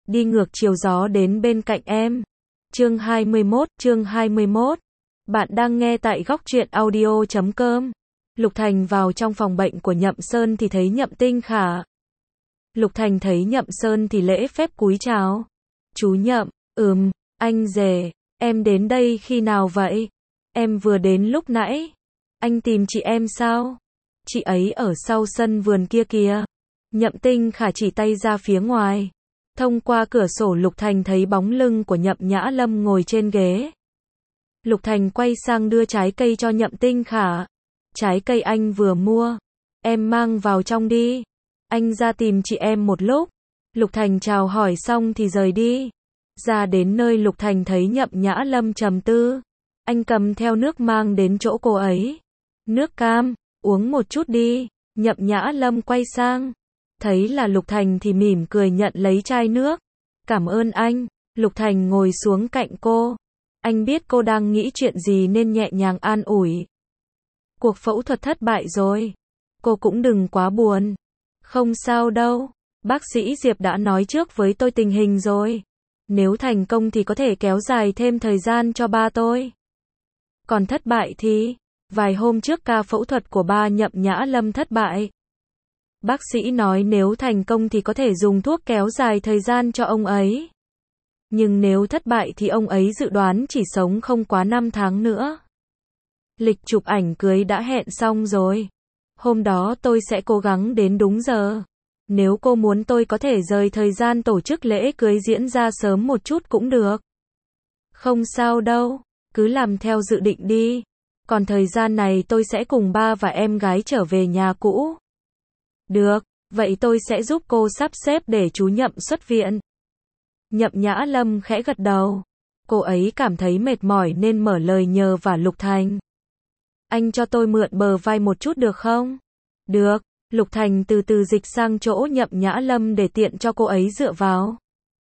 đi ngược chiều gió đến bên cạnh em. Chương 21. Bạn đang nghe tại góc truyện audio.com. Lục Thành vào trong phòng bệnh của Nhậm Sơn thì thấy Nhậm Tinh Khả. Lục Thành thấy Nhậm Sơn thì lễ phép cúi chào. Chú Nhậm, anh rể, em đến đây khi nào vậy? Em vừa đến lúc nãy. Anh tìm chị em sao? Chị ấy ở sau sân vườn kia kìa. Nhậm Tinh Khả chỉ tay ra phía ngoài. Thông qua cửa sổ Lục Thành thấy bóng lưng của Nhậm Nhã Lâm ngồi trên ghế. Lục Thành quay sang đưa trái cây cho Nhậm Tinh Khả. Trái cây anh vừa mua. Em mang vào trong đi. Anh ra tìm chị em một lúc. Lục Thành chào hỏi xong thì rời đi. Ra đến nơi Lục Thành thấy Nhậm Nhã Lâm trầm tư. Anh cầm theo nước mang đến chỗ cô ấy. Nước cam, uống một chút đi. Nhậm Nhã Lâm quay sang. Thấy là Lục Thành thì mỉm cười nhận lấy chai nước. Cảm ơn anh. Lục Thành ngồi xuống cạnh cô. Anh biết cô đang nghĩ chuyện gì nên nhẹ nhàng an ủi. Cuộc phẫu thuật thất bại rồi. Cô cũng đừng quá buồn. Không sao đâu. Bác sĩ Diệp đã nói trước với tôi tình hình rồi. Nếu thành công thì có thể kéo dài thêm thời gian cho ba tôi. Còn thất bại thì, vài hôm trước ca phẫu thuật của ba Nhậm Nhã Lâm thất bại. Bác sĩ nói nếu thành công thì có thể dùng thuốc kéo dài thời gian cho ông ấy. Nhưng nếu thất bại thì ông ấy dự đoán chỉ sống không quá 5 tháng nữa. Lịch chụp ảnh cưới đã hẹn xong rồi. Hôm đó tôi sẽ cố gắng đến đúng giờ. Nếu cô muốn tôi có thể rời thời gian tổ chức lễ cưới diễn ra sớm một chút cũng được. Không sao đâu, cứ làm theo dự định đi. Còn thời gian này tôi sẽ cùng ba và em gái trở về nhà cũ. Được, vậy tôi sẽ giúp cô sắp xếp để chú Nhậm xuất viện. Nhậm Nhã Lâm khẽ gật đầu. Cô ấy cảm thấy mệt mỏi nên mở lời nhờ vả Lục Thành. Anh cho tôi mượn bờ vai một chút được không? Được, Lục Thành từ từ dịch sang chỗ Nhậm Nhã Lâm để tiện cho cô ấy dựa vào.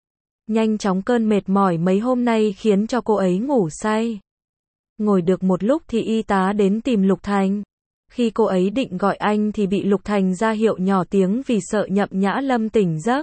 Nhanh chóng cơn mệt mỏi mấy hôm nay khiến cho cô ấy ngủ say. Ngồi được một lúc thì y tá đến tìm Lục Thành. Khi cô ấy định gọi anh thì bị Lục Thành ra hiệu nhỏ tiếng vì sợ Nhậm Nhã Lâm tỉnh giấc.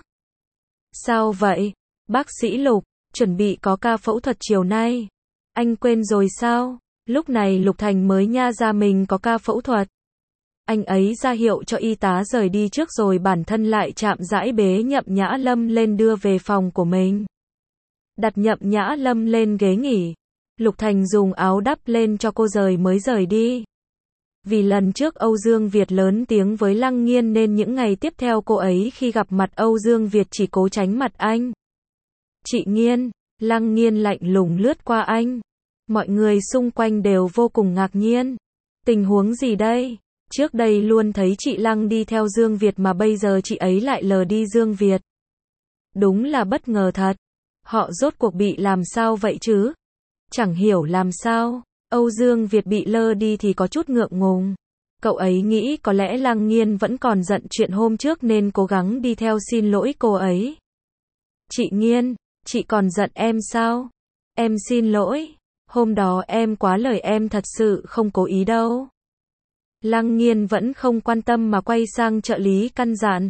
Sao vậy? Bác sĩ Lục, chuẩn bị có ca phẫu thuật chiều nay. Anh quên rồi sao? Lúc này Lục Thành mới nha ra mình có ca phẫu thuật. Anh ấy ra hiệu cho y tá rời đi trước rồi bản thân lại chạm rãi bế Nhậm Nhã Lâm lên đưa về phòng của mình. Đặt Nhậm Nhã Lâm lên ghế nghỉ. Lục Thành dùng áo đắp lên cho cô rồi mới rời đi. Vì lần trước Âu Dương Việt lớn tiếng với Lăng Nghiên nên những ngày tiếp theo cô ấy khi gặp mặt Âu Dương Việt chỉ cố tránh mặt anh. Chị Nghiên, Lăng Nghiên lạnh lùng lướt qua anh. Mọi người xung quanh đều vô cùng ngạc nhiên. Tình huống gì đây? Trước đây luôn thấy chị Lăng đi theo Dương Việt mà bây giờ chị ấy lại lờ đi Dương Việt. Đúng là bất ngờ thật. Họ rốt cuộc bị làm sao vậy chứ? Chẳng hiểu làm sao. Âu Dương Việt bị lơ đi thì có chút ngượng ngùng. Cậu ấy nghĩ có lẽ Lăng Nghiên vẫn còn giận chuyện hôm trước nên cố gắng đi theo xin lỗi cô ấy. Chị Nghiên, chị còn giận em sao? Em xin lỗi. Hôm đó em quá lời em thật sự không cố ý đâu. Lăng Nghiên vẫn không quan tâm mà quay sang trợ lý căn dặn.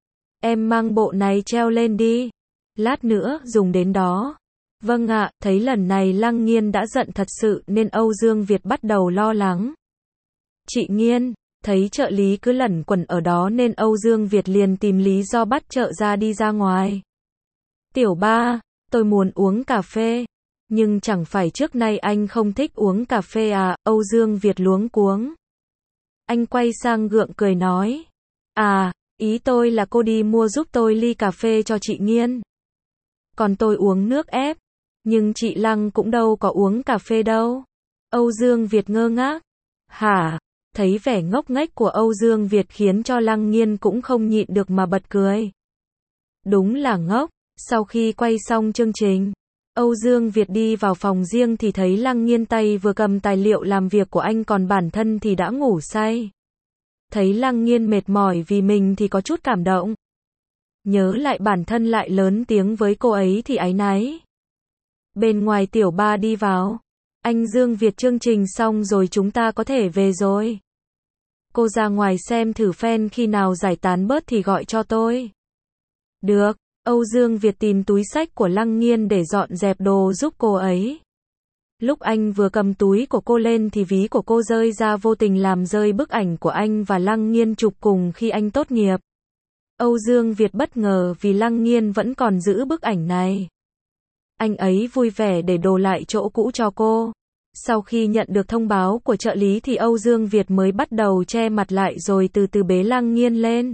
Em mang bộ này treo lên đi. Lát nữa dùng đến đó. Vâng ạ, thấy lần này Lăng Nghiên đã giận thật sự nên Âu Dương Việt bắt đầu lo lắng. Chị Nghiên, thấy trợ lý cứ lẩn quẩn ở đó nên Âu Dương Việt liền tìm lý do bắt trợ ra đi ra ngoài. Tiểu ba, tôi muốn uống cà phê. Nhưng chẳng phải trước nay anh không thích uống cà phê à? Âu Dương Việt luống cuống. Anh quay sang gượng cười nói. À, ý tôi là cô đi mua giúp tôi ly cà phê cho chị Nghiên. Còn tôi uống nước ép. Nhưng chị Lăng cũng đâu có uống cà phê đâu. Âu Dương Việt ngơ ngác. Hả? Thấy vẻ ngốc nghếch của Âu Dương Việt khiến cho Lăng Nghiên cũng không nhịn được mà bật cười. Đúng là ngốc. Sau khi quay xong chương trình, Âu Dương Việt đi vào phòng riêng thì thấy Lăng Nghiên tay vừa cầm tài liệu làm việc của anh còn bản thân thì đã ngủ say. Thấy Lăng Nghiên mệt mỏi vì mình thì có chút cảm động. Nhớ lại bản thân lại lớn tiếng với cô ấy thì áy náy. Bên ngoài tiểu ba đi vào. Anh Dương Việt chương trình xong rồi chúng ta có thể về rồi. Cô ra ngoài xem thử fan khi nào giải tán bớt thì gọi cho tôi. Được, Âu Dương Việt tìm túi xách của Lăng Nghiên để dọn dẹp đồ giúp cô ấy. Lúc anh vừa cầm túi của cô lên thì ví của cô rơi ra, vô tình làm rơi bức ảnh của anh và Lăng Nghiên chụp cùng khi anh tốt nghiệp. Âu Dương Việt bất ngờ vì Lăng Nghiên vẫn còn giữ bức ảnh này. Anh ấy vui vẻ để đồ lại chỗ cũ cho cô. Sau khi nhận được thông báo của trợ lý thì Âu Dương Việt mới bắt đầu che mặt lại rồi từ từ bế Lăng Nghiên lên.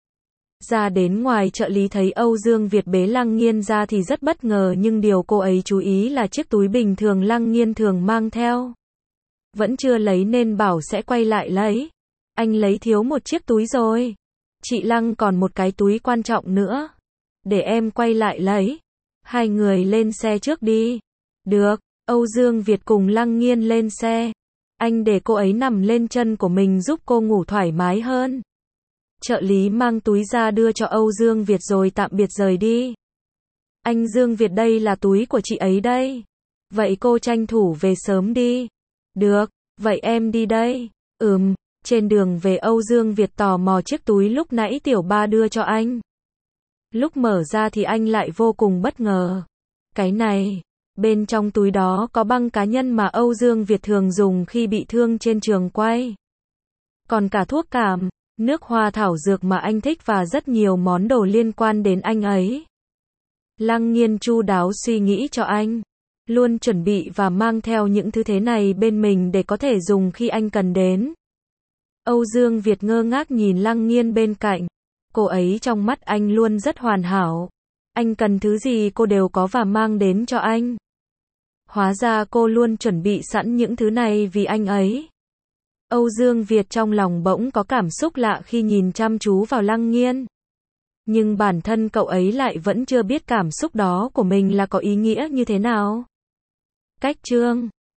Ra đến ngoài trợ lý thấy Âu Dương Việt bế Lăng Nghiên ra thì rất bất ngờ, nhưng điều cô ấy chú ý là chiếc túi bình thường Lăng Nghiên thường mang theo. Vẫn chưa lấy nên bảo sẽ quay lại lấy. Anh lấy thiếu một chiếc túi rồi. Chị Lăng còn một cái túi quan trọng nữa. Để em quay lại lấy. Hai người lên xe trước đi. Được, Âu Dương Việt cùng Lăng Nghiên lên xe. Anh để cô ấy nằm lên chân của mình giúp cô ngủ thoải mái hơn. Trợ lý mang túi ra đưa cho Âu Dương Việt rồi tạm biệt rời đi. Anh Dương Việt, đây là túi của chị ấy đây. Vậy cô tranh thủ về sớm đi. Được, vậy em đi đây. Trên đường về Âu Dương Việt tò mò chiếc túi lúc nãy Tiểu Ba đưa cho anh. Lúc mở ra thì anh lại vô cùng bất ngờ. Cái này, bên trong túi đó có băng cá nhân mà Âu Dương Việt thường dùng khi bị thương trên trường quay. Còn cả thuốc cảm, nước hoa thảo dược mà anh thích và rất nhiều món đồ liên quan đến anh ấy. Lăng Nghiên chu đáo suy nghĩ cho anh, luôn chuẩn bị và mang theo những thứ thế này bên mình để có thể dùng khi anh cần đến. Âu Dương Việt ngơ ngác nhìn Lăng Nghiên bên cạnh. Cô ấy trong mắt anh luôn rất hoàn hảo. Anh cần thứ gì cô đều có và mang đến cho anh. Hóa ra cô luôn chuẩn bị sẵn những thứ này vì anh ấy. Âu Dương Việt trong lòng bỗng có cảm xúc lạ khi nhìn chăm chú vào Lăng Nghiên. Nhưng bản thân cậu ấy lại vẫn chưa biết cảm xúc đó của mình là có ý nghĩa như thế nào. Cách chương